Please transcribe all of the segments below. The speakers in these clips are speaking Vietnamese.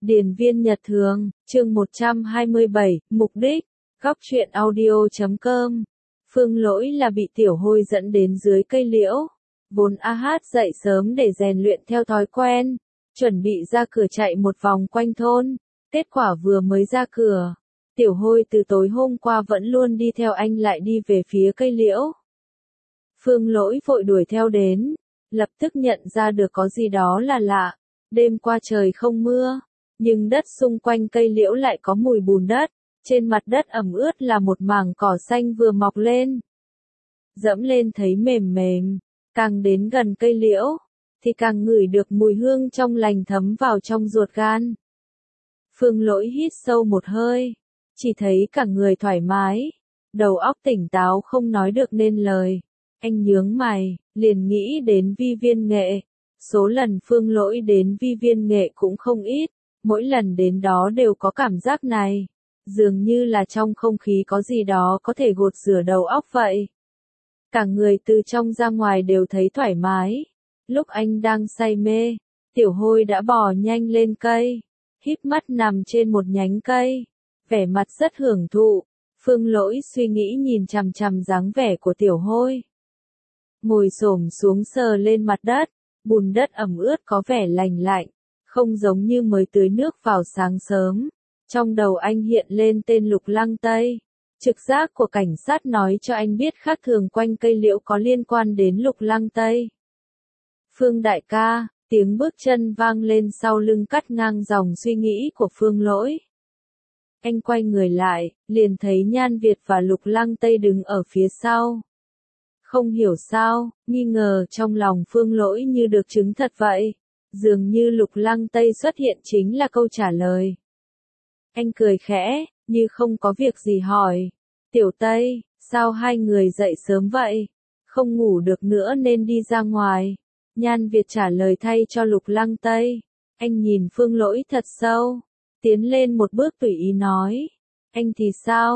Điền viên Nhật Thường, chương 127, mục đích, góc truyện audio.com. Phương Lỗi là bị Tiểu Hôi dẫn đến dưới cây liễu. Vốn A Hát dậy sớm để rèn luyện theo thói quen, chuẩn bị ra cửa chạy một vòng quanh thôn. Kết quả vừa mới ra cửa, Tiểu Hôi từ tối hôm qua vẫn luôn đi theo anh lại đi về phía cây liễu. Phương Lỗi vội đuổi theo đến, lập tức nhận ra được có gì đó là lạ. Đêm qua trời không mưa, nhưng đất xung quanh cây liễu lại có mùi bùn đất, trên mặt đất ẩm ướt là một mảng cỏ xanh vừa mọc lên. Dẫm lên thấy mềm mềm, càng đến gần cây liễu, thì càng ngửi được mùi hương trong lành thấm vào trong ruột gan. Phương Lỗi hít sâu một hơi, chỉ thấy cả người thoải mái, đầu óc tỉnh táo không nói được nên lời. Anh nhướng mày, liền nghĩ đến Vi Viên Nghệ. Số lần Phương Lỗi đến Vi Viên Nghệ cũng không ít, mỗi lần đến đó đều có cảm giác này. Dường như là trong không khí có gì đó có thể gột rửa đầu óc vậy. Cả người từ trong ra ngoài đều thấy thoải mái. Lúc anh đang say mê, Tiểu Hôi đã bò nhanh lên cây, híp mắt nằm trên một nhánh cây, vẻ mặt rất hưởng thụ. Phương Lỗi suy nghĩ nhìn chằm chằm dáng vẻ của Tiểu Hôi. Ngồi xổm xuống sờ lên mặt đất, bùn đất ẩm ướt có vẻ lành lạnh, không giống như mới tưới nước vào sáng sớm. Trong đầu anh hiện lên tên Lục Lăng Tây. Trực giác của cảnh sát nói cho anh biết khác thường quanh cây liễu có liên quan đến Lục Lăng Tây. Phương đại ca, tiếng bước chân vang lên sau lưng cắt ngang dòng suy nghĩ của Phương Lỗi. Anh quay người lại, liền thấy Nhan Việt và Lục Lăng Tây đứng ở phía sau. Không hiểu sao, nghi ngờ trong lòng Phương Lỗi như được chứng thật vậy. Dường như Lục Lăng Tây xuất hiện chính là câu trả lời. Anh cười khẽ, như không có việc gì hỏi. Tiểu Tây, sao hai người dậy sớm vậy? Không ngủ được nữa nên đi ra ngoài. Nhan Việt trả lời thay cho Lục Lăng Tây. Anh nhìn Phương Lỗi thật sâu, tiến lên một bước tùy ý nói. Anh thì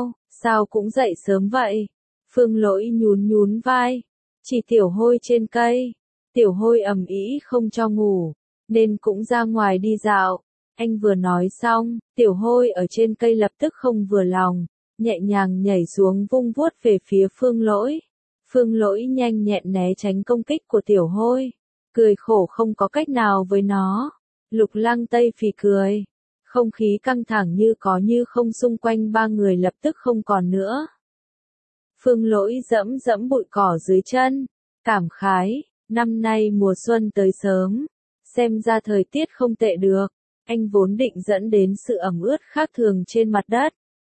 sao cũng dậy sớm vậy? Phương Lỗi nhún vai, chỉ Tiểu Hôi trên cây. Tiểu Hôi ầm ĩ không cho ngủ, nên cũng ra ngoài đi dạo. Anh vừa nói xong, Tiểu Hôi ở trên cây lập tức không vừa lòng, nhẹ nhàng nhảy xuống vung vuốt về phía Phương Lỗi. Phương Lỗi nhanh nhẹn né tránh công kích của Tiểu Hôi, cười khổ không có cách nào với nó. Lục Lăng Tây phì cười, không khí căng thẳng như có như không xung quanh ba người lập tức không còn nữa. Phương Lỗi dẫm bụi cỏ dưới chân, cảm khái, năm nay mùa xuân tới sớm, xem ra thời tiết không tệ được. Anh vốn định dẫn đến sự ẩm ướt khác thường trên mặt đất.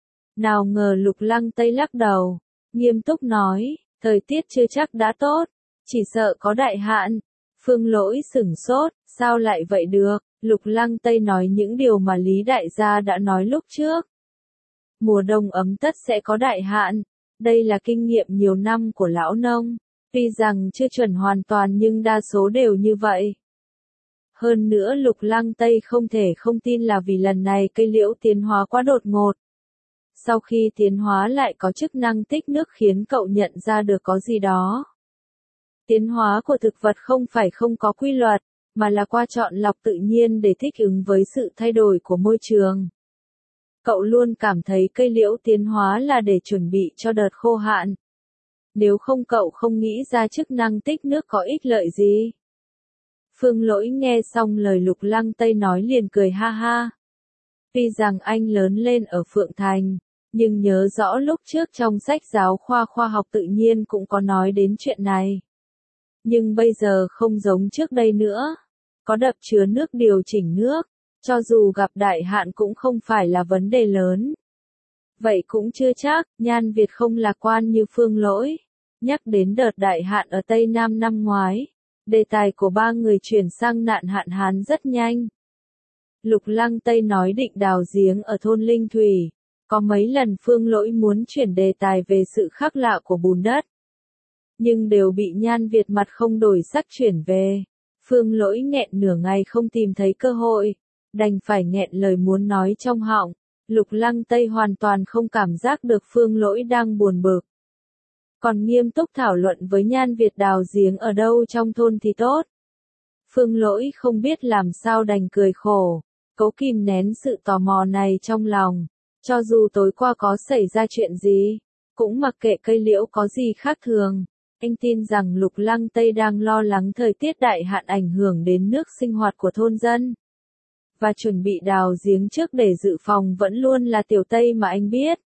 Nào ngờ Lục Lăng Tây lắc đầu, nghiêm túc nói, thời tiết chưa chắc đã tốt, chỉ sợ có đại hạn. Phương Lỗi sửng sốt, sao lại vậy được? Lục Lăng Tây nói những điều mà Lý Đại gia đã nói lúc trước. Mùa đông ấm tất sẽ có đại hạn, đây là kinh nghiệm nhiều năm của lão nông, tuy rằng chưa chuẩn hoàn toàn nhưng đa số đều như vậy. Hơn nữa Lục Lăng Tây không thể không tin là vì lần này cây liễu tiến hóa quá đột ngột. Sau khi tiến hóa lại có chức năng tích nước khiến cậu nhận ra được có gì đó. Tiến hóa của thực vật không phải không có quy luật, mà là qua chọn lọc tự nhiên để thích ứng với sự thay đổi của môi trường. Cậu luôn cảm thấy cây liễu tiến hóa là để chuẩn bị cho đợt khô hạn. Nếu không cậu không nghĩ ra chức năng tích nước có ích lợi gì. Phương Lỗi nghe xong lời Lục Lăng Tây nói liền cười ha ha. Tuy rằng anh lớn lên ở Phượng Thành, nhưng nhớ rõ lúc trước trong sách giáo khoa khoa học tự nhiên cũng có nói đến chuyện này. Nhưng bây giờ không giống trước đây nữa. Có đập chứa nước điều chỉnh nước, cho dù gặp đại hạn cũng không phải là vấn đề lớn. Vậy cũng chưa chắc, Nhan Việt không lạc quan như Phương Lỗi. Nhắc đến đợt đại hạn ở Tây Nam năm ngoái, đề tài của ba người chuyển sang nạn hạn hán rất nhanh. Lục Lăng Tây nói định đào giếng ở thôn Linh Thủy. Có mấy lần Phương Lỗi muốn chuyển đề tài về sự khác lạ của bùn đất, nhưng đều bị Nhan Việt mặt không đổi sắc chuyển về. Phương Lỗi nghẹn nửa ngày không tìm thấy cơ hội, đành phải nghẹn lời muốn nói trong họng. Lục Lăng Tây hoàn toàn không cảm giác được Phương Lỗi đang buồn bực. Còn nghiêm túc thảo luận với Nhan Việt đào giếng ở đâu trong thôn thì tốt. Phương Lỗi không biết làm sao đành cười khổ. Cố kìm nén sự tò mò này trong lòng. Cho dù tối qua có xảy ra chuyện gì, cũng mặc kệ cây liễu có gì khác thường. Anh tin rằng Lục Lăng Tây đang lo lắng thời tiết đại hạn ảnh hưởng đến nước sinh hoạt của thôn dân. Và chuẩn bị đào giếng trước để dự phòng vẫn luôn là Tiểu Tây mà anh biết.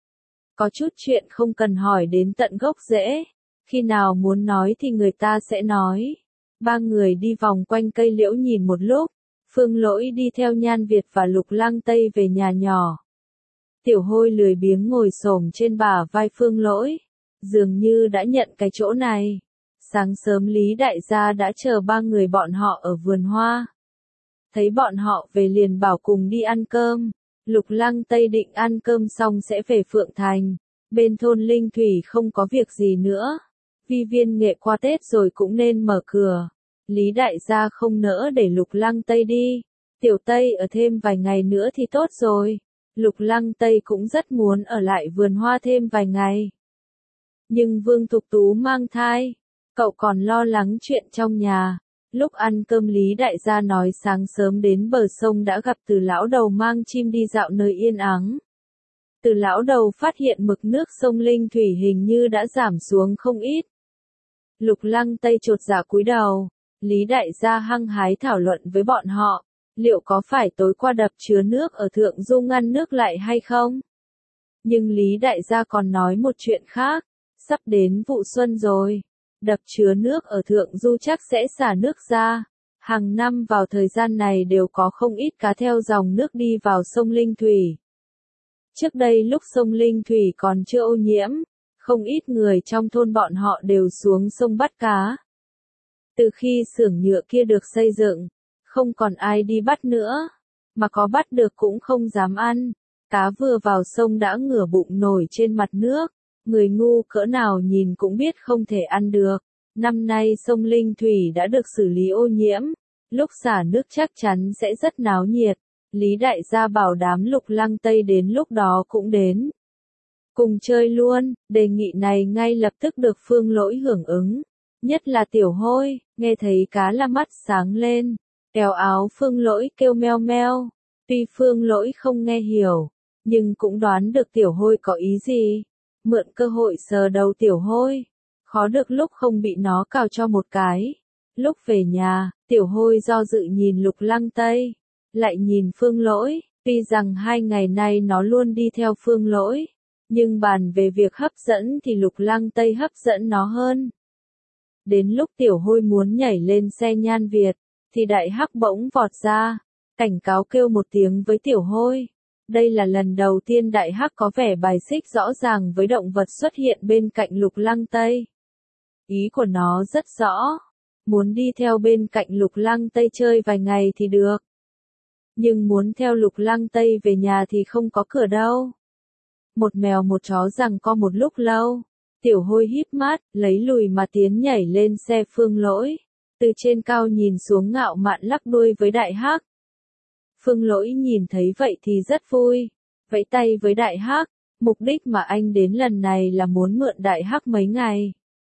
Có chút chuyện không cần hỏi đến tận gốc rễ. Khi nào muốn nói thì người ta sẽ nói. Ba người đi vòng quanh cây liễu nhìn một lúc. Phương Lỗi đi theo Nhan Việt và Lục Lăng Tây về nhà nhỏ. Tiểu Hôi lười biếng ngồi xổm trên bả vai Phương Lỗi. Dường như đã nhận cái chỗ này. Sáng sớm Lý Đại gia đã chờ ba người bọn họ ở vườn hoa. Thấy bọn họ về liền bảo cùng đi ăn cơm. Lục Lăng Tây định ăn cơm xong sẽ về Phượng Thành. Bên thôn Linh Thủy không có việc gì nữa. Vi viên nghệ qua Tết rồi cũng nên mở cửa. Lý Đại gia không nỡ để Lục Lăng Tây đi. Tiểu Tây ở thêm vài ngày nữa thì tốt rồi. Lục Lăng Tây cũng rất muốn ở lại vườn hoa thêm vài ngày. Nhưng Vương Thục Tú mang thai. Cậu còn lo lắng chuyện trong nhà. Lúc ăn cơm Lý Đại gia nói sáng sớm đến bờ sông đã gặp Từ lão đầu mang chim đi dạo nơi yên ắng. Từ lão đầu phát hiện mực nước sông Linh Thủy hình như đã giảm xuống không ít. Lục Lăng Tây chột dạ cúi đầu. Lý Đại gia hăng hái thảo luận với bọn họ. Liệu có phải tối qua đập chứa nước ở Thượng Du ngăn nước lại hay không? Nhưng Lý Đại gia còn nói một chuyện khác. Sắp đến vụ xuân rồi. Đập chứa nước ở Thượng Du chắc sẽ xả nước ra. Hàng năm vào thời gian này đều có không ít cá theo dòng nước đi vào sông Linh Thủy. Trước đây lúc sông Linh Thủy còn chưa ô nhiễm, không ít người trong thôn bọn họ đều xuống sông bắt cá. Từ khi xưởng nhựa kia được xây dựng, không còn ai đi bắt nữa, mà có bắt được cũng không dám ăn. Cá vừa vào sông đã ngửa bụng nổi trên mặt nước, người ngu cỡ nào nhìn cũng biết không thể ăn được. Năm nay sông Linh Thủy đã được xử lý ô nhiễm, lúc xả nước chắc chắn sẽ rất náo nhiệt. Lý Đại gia bảo đám Lục Lăng Tây đến lúc đó cũng đến. Cùng chơi luôn, đề nghị này ngay lập tức được Phương Lỗi hưởng ứng. Nhất là Tiểu Hôi, nghe thấy cá là mắt sáng lên. Kéo áo Phương Lỗi kêu meo meo. Tuy Phương Lỗi không nghe hiểu, nhưng cũng đoán được Tiểu Hôi có ý gì. Mượn cơ hội sờ đầu Tiểu Hôi. Khó được lúc không bị nó cào cho một cái. Lúc về nhà, Tiểu Hôi do dự nhìn Lục Lăng Tây. Lại nhìn Phương Lỗi, tuy rằng 2 ngày nay nó luôn đi theo Phương Lỗi. Nhưng bàn về việc hấp dẫn thì Lục Lăng Tây hấp dẫn nó hơn. Đến lúc Tiểu Hôi muốn nhảy lên xe Nhan Việt, thì Đại Hắc bỗng vọt ra, cảnh cáo kêu một tiếng với Tiểu Hôi. Đây là lần đầu tiên Đại Hắc có vẻ bài xích rõ ràng với động vật xuất hiện bên cạnh Lục Lăng Tây. Ý của nó rất rõ, muốn đi theo bên cạnh Lục Lăng Tây chơi vài ngày thì được. Nhưng muốn theo Lục Lăng Tây về nhà thì không có cửa đâu. Một mèo một chó giằng co một lúc lâu. Tiểu Hôi híp mắt, lấy lùi mà tiến nhảy lên xe Phương Lỗi. Từ trên cao nhìn xuống ngạo mạn lắc đuôi với Đại Hắc. Phương Lỗi nhìn thấy vậy thì rất vui. Vẫy tay với Đại Hắc. Mục đích mà anh đến lần này là muốn mượn Đại Hắc mấy ngày.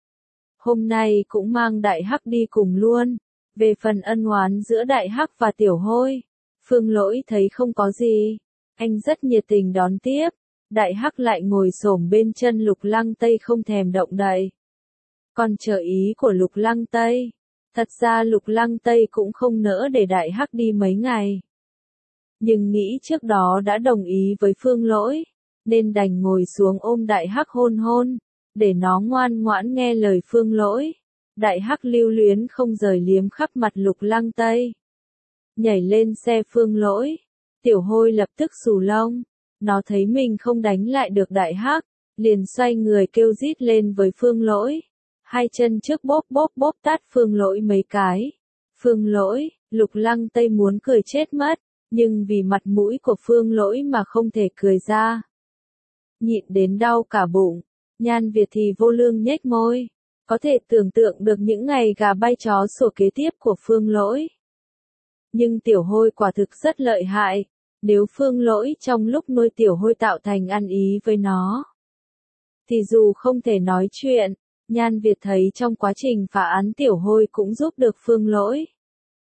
Hôm nay cũng mang Đại Hắc đi cùng luôn. Về phần ân oán giữa Đại Hắc và Tiểu Hôi, Phương Lỗi thấy không có gì. Anh rất nhiệt tình đón tiếp. Đại Hắc lại ngồi xổm bên chân Lục Lăng Tây không thèm động đậy. Còn chờ ý của Lục Lăng Tây. Thật ra Lục Lăng Tây cũng không nỡ để Đại Hắc đi mấy ngày. Nhưng nghĩ trước đó đã đồng ý với Phương Lỗi, nên đành ngồi xuống ôm Đại Hắc hôn hôn, để nó ngoan ngoãn nghe lời Phương Lỗi. Đại Hắc lưu luyến không rời liếm khắp mặt Lục Lăng Tây. Nhảy lên xe Phương Lỗi, Tiểu Hôi lập tức xù lông. Nó thấy mình không đánh lại được Đại Hắc, liền xoay người kêu rít lên với Phương Lỗi. Hai chân trước bóp bóp bóp tát Phương Lỗi mấy cái. Phương Lỗi, Lục Lăng Tây muốn cười chết mất, nhưng vì mặt mũi của Phương Lỗi mà không thể cười ra. Nhịn đến đau cả bụng, Nhan Việt thì vô lương nhếch môi. Có thể tưởng tượng được những ngày gà bay chó sủa kế tiếp của Phương Lỗi. Nhưng Tiểu Hôi quả thực rất lợi hại. Nếu Phương Lỗi trong lúc nuôi Tiểu Hôi tạo thành ăn ý với nó, thì dù không thể nói chuyện, Nhan Việt thấy trong quá trình phá án Tiểu Hôi cũng giúp được Phương Lỗi.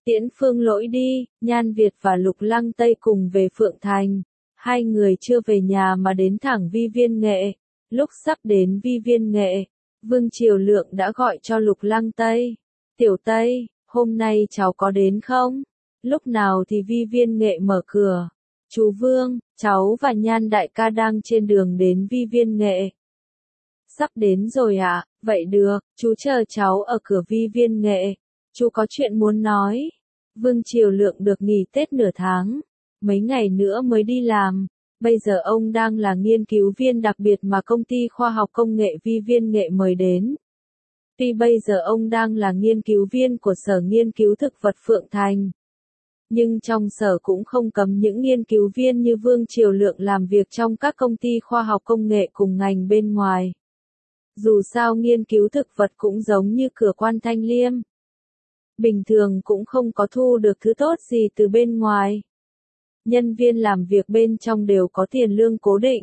Tiễn Phương Lỗi đi, Nhan Việt và Lục Lăng Tây cùng về Phượng Thành. Hai người chưa về nhà mà đến thẳng Vi Viên Nghệ. Lúc sắp đến Vi Viên Nghệ, Vương Triều Lượng đã gọi cho Lục Lăng Tây. Tiểu Tây, hôm nay cháu có đến không? Lúc nào thì Vi Viên Nghệ mở cửa. Chú Vương, cháu và Nhan đại ca đang trên đường đến Vi Viên Nghệ. Sắp đến rồi ạ, vậy được, chú chờ cháu ở cửa Vi Viên Nghệ. Chú có chuyện muốn nói. Vương Triều Lượng được nghỉ Tết nửa tháng, mấy ngày nữa mới đi làm. Bây giờ ông đang là nghiên cứu viên đặc biệt mà công ty khoa học công nghệ Vi Viên Nghệ mời đến. Tuy bây giờ ông đang là nghiên cứu viên của Sở Nghiên cứu Thực vật Phượng Thành, nhưng trong sở cũng không cấm những nghiên cứu viên như Vương Triều Lượng làm việc trong các công ty khoa học công nghệ cùng ngành bên ngoài. Dù sao nghiên cứu thực vật cũng giống như cửa quan thanh liêm. Bình thường cũng không có thu được thứ tốt gì từ bên ngoài. Nhân viên làm việc bên trong đều có tiền lương cố định.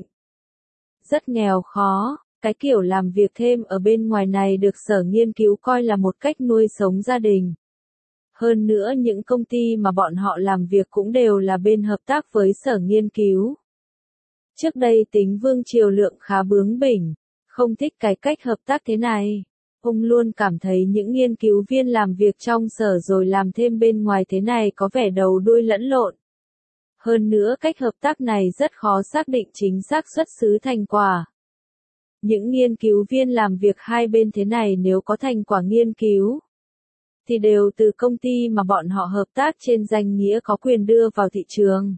Rất nghèo khó, cái kiểu làm việc thêm ở bên ngoài này được sở nghiên cứu coi là một cách nuôi sống gia đình. Hơn nữa những công ty mà bọn họ làm việc cũng đều là bên hợp tác với sở nghiên cứu. Trước đây tính Vương Triều Lượng khá bướng bỉnh, không thích cái cách hợp tác thế này. Ông luôn cảm thấy những nghiên cứu viên làm việc trong sở rồi làm thêm bên ngoài thế này có vẻ đầu đuôi lẫn lộn. Hơn nữa cách hợp tác này rất khó xác định chính xác xuất xứ thành quả. Những nghiên cứu viên làm việc hai bên thế này nếu có thành quả nghiên cứu, thì đều từ công ty mà bọn họ hợp tác trên danh nghĩa có quyền đưa vào thị trường.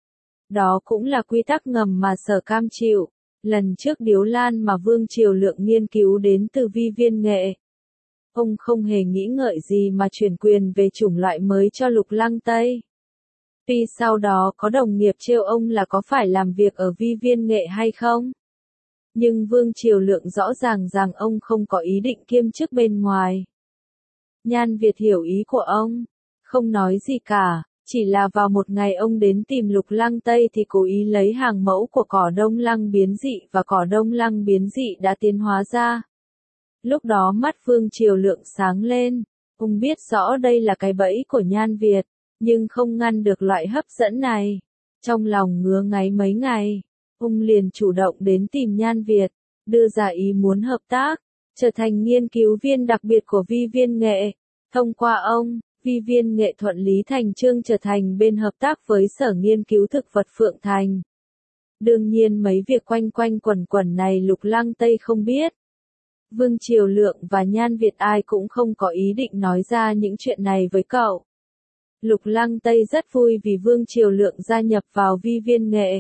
Đó cũng là quy tắc ngầm mà sở cam chịu. Lần trước Điếu Lan mà Vương Triều Lượng nghiên cứu đến từ Vi Viên Nghệ. Ông không hề nghĩ ngợi gì mà chuyển quyền về chủng loại mới cho Lục Lăng Tây. Tuy sau đó có đồng nghiệp trêu ông là có phải làm việc ở Vi Viên Nghệ hay không. Nhưng Vương Triều Lượng rõ ràng rằng ông không có ý định kiêm chức bên ngoài. Nhan Việt hiểu ý của ông, không nói gì cả. Chỉ là vào một ngày ông đến tìm Lục Lăng Tây thì cố ý lấy hàng mẫu của cỏ đông lăng biến dị và cỏ đông lăng biến dị đã tiến hóa ra. Lúc đó mắt Vương Triều Lượng sáng lên, ông biết rõ đây là cái bẫy của Nhan Việt, nhưng không ngăn được loại hấp dẫn này. Trong lòng ngứa ngáy mấy ngày, ông liền chủ động đến tìm Nhan Việt, đưa ra ý muốn hợp tác, trở thành nghiên cứu viên đặc biệt của Vi Viên Nghệ. Thông qua ông, Vi Viên Nghệ thuận lý thành chương trở thành bên hợp tác với Sở Nghiên cứu Thực vật Phượng Thành. Đương nhiên mấy việc quanh quanh quẩn quẩn này Lục Lăng Tây không biết. Vương Triều Lượng và Nhan Việt ai cũng không có ý định nói ra những chuyện này với cậu. Lục Lăng Tây rất vui vì Vương Triều Lượng gia nhập vào Vi Viên Nghệ.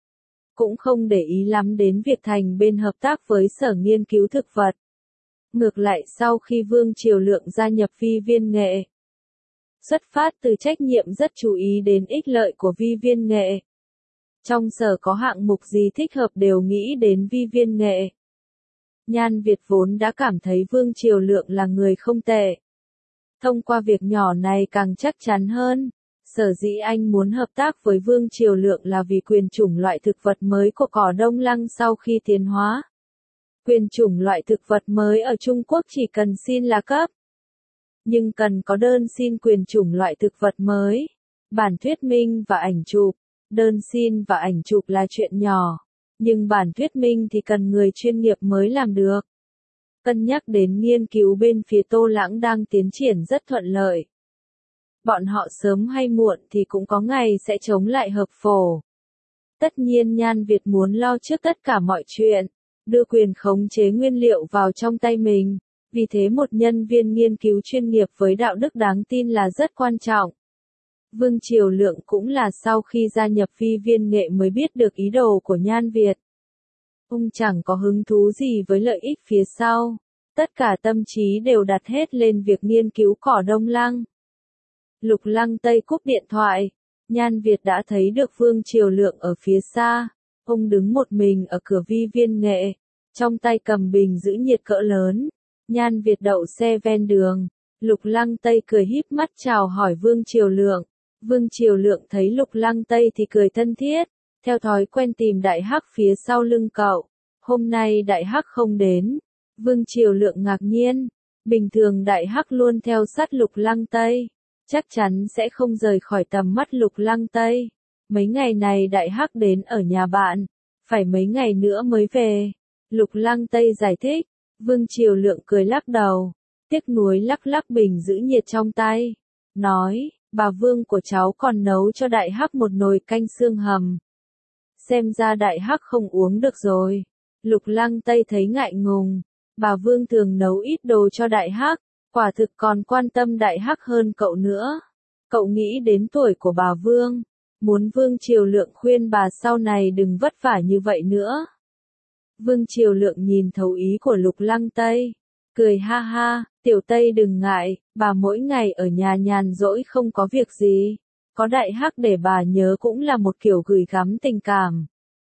Cũng không để ý lắm đến việc thành bên hợp tác với Sở Nghiên cứu Thực vật. Ngược lại sau khi Vương Triều Lượng gia nhập Vi Viên Nghệ, xuất phát từ trách nhiệm rất chú ý đến ích lợi của Vi Viên Nghệ. Trong sở có hạng mục gì thích hợp đều nghĩ đến Vi Viên Nghệ. Nhan Việt vốn đã cảm thấy Vương Triều Lượng là người không tệ. Thông qua việc nhỏ này càng chắc chắn hơn. Sở dĩ anh muốn hợp tác với Vương Triều Lượng là vì quyền chủng loại thực vật mới của cỏ đông lăng sau khi tiến hóa. Quyền chủng loại thực vật mới ở Trung Quốc chỉ cần xin là cấp. Nhưng cần có đơn xin quyền chủng loại thực vật mới, bản thuyết minh và ảnh chụp. Đơn xin và ảnh chụp là chuyện nhỏ, nhưng bản thuyết minh thì cần người chuyên nghiệp mới làm được. Cân nhắc đến nghiên cứu bên phía Tô Lãng đang tiến triển rất thuận lợi. Bọn họ sớm hay muộn thì cũng có ngày sẽ chống lại hợp phổ. Tất nhiên Nhan Việt muốn lo trước tất cả mọi chuyện, đưa quyền khống chế nguyên liệu vào trong tay mình. Vì thế một nhân viên nghiên cứu chuyên nghiệp với đạo đức đáng tin là rất quan trọng. Vương Triều Lượng cũng là sau khi gia nhập Vi Viên Nghệ mới biết được ý đồ của Nhan Việt. Ông chẳng có hứng thú gì với lợi ích phía sau. Tất cả tâm trí đều đặt hết lên việc nghiên cứu cỏ đông lăng. Lục Lăng Tây cúp điện thoại. Nhan Việt đã thấy được Vương Triều Lượng ở phía xa. Ông đứng một mình ở cửa Vi Viên Nghệ. Trong tay cầm bình giữ nhiệt cỡ lớn. Nhan Việt đậu xe ven đường. Lục Lăng Tây cười híp mắt chào hỏi Vương Triều Lượng. Vương Triều Lượng thấy Lục Lăng Tây thì cười thân thiết. Theo thói quen tìm Đại Hắc phía sau lưng cậu. Hôm nay Đại Hắc không đến. Vương Triều Lượng ngạc nhiên. Bình thường Đại Hắc luôn theo sát Lục Lăng Tây. chắc chắn sẽ không rời khỏi tầm mắt Lục Lăng Tây. Mấy ngày này Đại Hắc đến ở nhà bạn, phải mấy ngày nữa mới về. Lục Lăng Tây giải thích. Vương Triều Lượng cười lắc đầu, tiếc nuối lắc lắc bình giữ nhiệt trong tay, nói, bà Vương của cháu còn nấu cho Đại Hắc một nồi canh xương hầm. Xem ra Đại Hắc không uống được rồi. Lục Lăng Tây thấy ngại ngùng, bà Vương thường nấu ít đồ cho Đại Hắc, quả thực còn quan tâm Đại Hắc hơn cậu nữa. Cậu nghĩ đến tuổi của bà Vương, muốn Vương Triều Lượng khuyên bà sau này đừng vất vả như vậy nữa. Vương Triều Lượng nhìn thấu ý của Lục Lăng Tây, cười ha ha, Tiểu Tây đừng ngại, bà mỗi ngày ở nhà nhàn rỗi không có việc gì, có Đại Hắc để bà nhớ cũng là một kiểu gửi gắm tình cảm.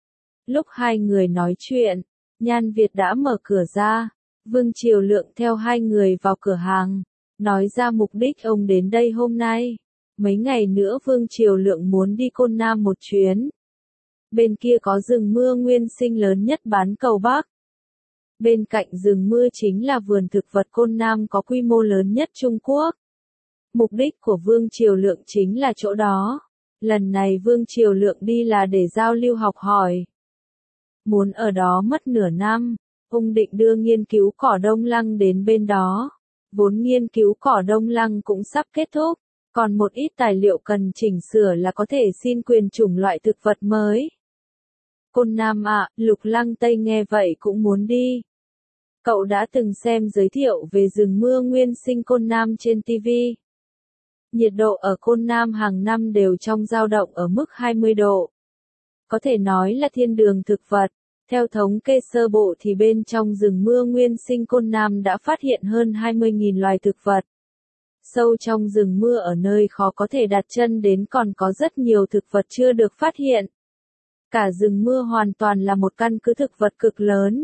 Lúc hai người nói chuyện, Nhan Việt đã mở cửa ra, Vương Triều Lượng theo hai người vào cửa hàng, nói ra mục đích ông đến đây hôm nay. Mấy ngày nữa Vương Triều Lượng muốn đi Côn Nam một chuyến. Bên kia có rừng mưa nguyên sinh lớn nhất bán cầu Bắc. Bên cạnh rừng mưa chính là vườn thực vật Côn Nam có quy mô lớn nhất Trung Quốc. Mục đích của Vương Triều Lượng chính là chỗ đó. Lần này Vương Triều Lượng đi là để giao lưu học hỏi. Muốn ở đó mất nửa năm, ông định đưa nghiên cứu cỏ đông lăng đến bên đó. Vốn nghiên cứu cỏ đông lăng cũng sắp kết thúc, còn một ít tài liệu cần chỉnh sửa là có thể xin quyền chủng loại thực vật mới. Côn Nam ạ, Lục Lăng Tây nghe vậy cũng muốn đi. Cậu đã từng xem giới thiệu về rừng mưa nguyên sinh Côn Nam trên TV. Nhiệt độ ở Côn Nam hàng năm đều trong dao động ở mức 20 độ. Có thể nói là thiên đường thực vật. Theo thống kê sơ bộ thì bên trong rừng mưa nguyên sinh Côn Nam đã phát hiện hơn 20.000 loài thực vật. Sâu trong rừng mưa ở nơi khó có thể đặt chân đến còn có rất nhiều thực vật chưa được phát hiện. Cả rừng mưa hoàn toàn là một căn cứ thực vật cực lớn.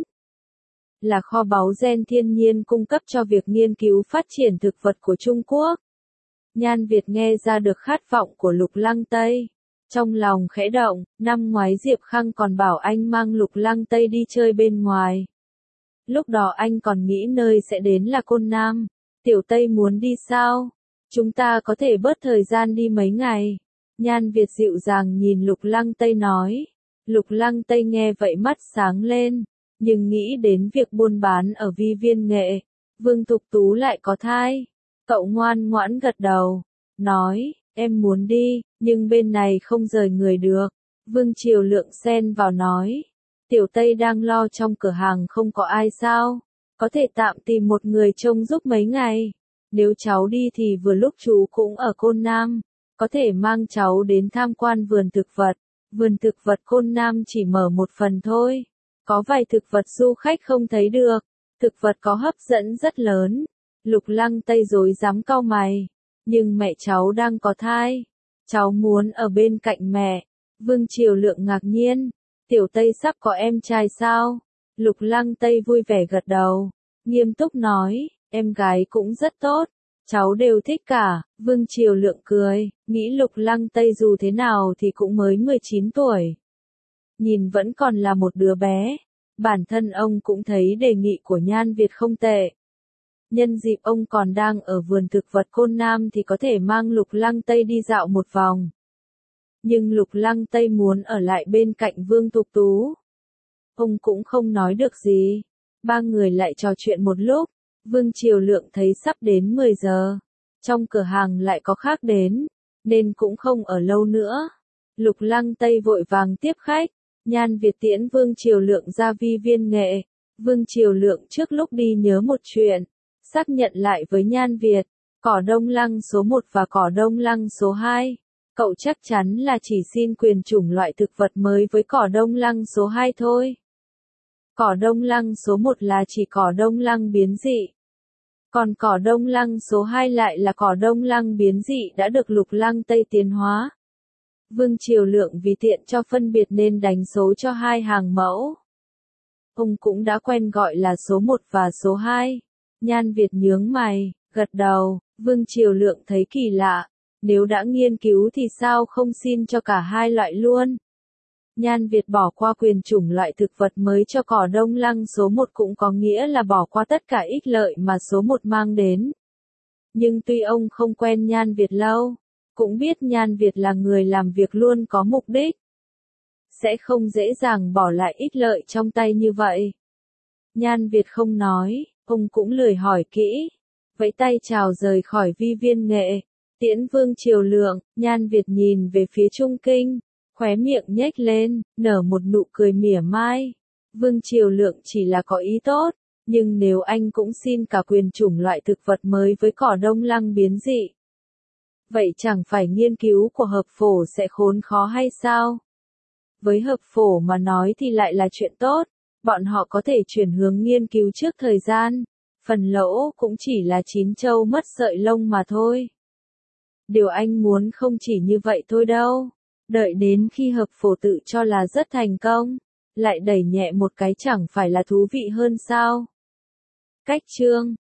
Là kho báu gen thiên nhiên cung cấp cho việc nghiên cứu phát triển thực vật của Trung Quốc. Nhan Việt nghe ra được khát vọng của Lục Lăng Tây. Trong lòng khẽ động, năm ngoái Diệp Khang còn bảo anh mang Lục Lăng Tây đi chơi bên ngoài. Lúc đó anh còn nghĩ nơi sẽ đến là Côn Nam. Tiểu Tây muốn đi sao? Chúng ta có thể bớt thời gian đi mấy ngày. Nhan Việt dịu dàng nhìn Lục Lăng Tây nói. Lục Lăng Tây nghe vậy mắt sáng lên, nhưng nghĩ đến việc buôn bán ở Vi Viên Nghệ, Vương Thục Tú lại có thai. Cậu ngoan ngoãn gật đầu, nói, em muốn đi, nhưng bên này không rời người được. Vương Triều Lượng xen vào nói, Tiểu Tây đang lo trong cửa hàng không có ai sao, có thể tạm tìm một người trông giúp mấy ngày. Nếu cháu đi thì vừa lúc chú cũng ở Côn Nam, có thể mang cháu đến tham quan vườn thực vật. Vườn thực vật Côn Nam chỉ mở một phần thôi. Có vài thực vật du khách không thấy được. Thực vật có hấp dẫn rất lớn. Lục Lăng Tây rối rắm cau mày. Nhưng mẹ cháu đang có thai. Cháu muốn ở bên cạnh mẹ. Vương Triều Lượng ngạc nhiên. Tiểu Tây sắp có em trai sao? Lục Lăng Tây vui vẻ gật đầu. Nghiêm túc nói, em gái cũng rất tốt. Cháu đều thích cả. Vương Triều Lượng cười, nghĩ Lục Lăng Tây dù thế nào thì cũng mới 19 tuổi. Nhìn vẫn còn là một đứa bé. Bản thân ông cũng thấy đề nghị của Nhan Việt không tệ. Nhân dịp ông còn đang ở vườn thực vật Côn Nam thì có thể mang Lục Lăng Tây đi dạo một vòng. Nhưng Lục Lăng Tây muốn ở lại bên cạnh Vương Thục Tú. Ông cũng không nói được gì. Ba người lại trò chuyện một lúc. Vương Triều Lượng thấy sắp đến 10 giờ. Trong cửa hàng lại có khách đến, nên cũng không ở lâu nữa. Lục Lăng Tây vội vàng tiếp khách. Nhan Việt tiễn Vương Triều Lượng ra Vi Viên Nghệ. Vương Triều Lượng trước lúc đi nhớ một chuyện. Xác nhận lại với Nhan Việt. Cỏ đông lăng số 1 và cỏ đông lăng số 2. Cậu chắc chắn là chỉ xin quyền chủng loại thực vật mới với cỏ đông lăng số 2 thôi. Cỏ đông lăng số 1 là chỉ cỏ đông lăng biến dị. Còn cỏ đông lăng số 2 lại là cỏ đông lăng biến dị đã được Lục Lăng Tây tiến hóa. Vương Triều Lượng vì tiện cho phân biệt nên đánh số cho hai hàng mẫu. Ông cũng đã quen gọi là số 1 và số 2. Nhan Việt nhướng mày, gật đầu. Vương Triều Lượng thấy kỳ lạ. Nếu đã nghiên cứu thì sao không xin cho cả hai loại luôn? Nhan Việt bỏ qua quyền chủng loại thực vật mới cho cỏ đông lăng số 1 cũng có nghĩa là bỏ qua tất cả ích lợi mà số 1 mang đến. Nhưng tuy ông không quen Nhan Việt lâu, cũng biết Nhan Việt là người làm việc luôn có mục đích. Sẽ không dễ dàng bỏ lại ích lợi trong tay như vậy. Nhan Việt không nói, ông cũng lười hỏi kỹ. Vẫy tay chào rời khỏi Vi Viên Nghệ. Tiễn Vương Triều Lượng, Nhan Việt nhìn về phía Trung Kinh, khóe miệng nhếch lên, nở một nụ cười mỉa mai. Vương Triều Lượng chỉ là có ý tốt, nhưng nếu anh cũng xin cả quyền chủng loại thực vật mới với cỏ đông lăng biến dị, vậy chẳng phải nghiên cứu của hợp phổ sẽ khốn khó hay sao? Với hợp phổ mà nói thì lại là chuyện tốt, bọn họ có thể chuyển hướng nghiên cứu trước thời gian, phần lỗ cũng chỉ là chín trâu mất sợi lông mà thôi. Điều anh muốn không chỉ như vậy thôi đâu, đợi đến khi hợp phổ tự cho là rất thành công, lại đẩy nhẹ một cái chẳng phải là thú vị hơn sao? Cách chương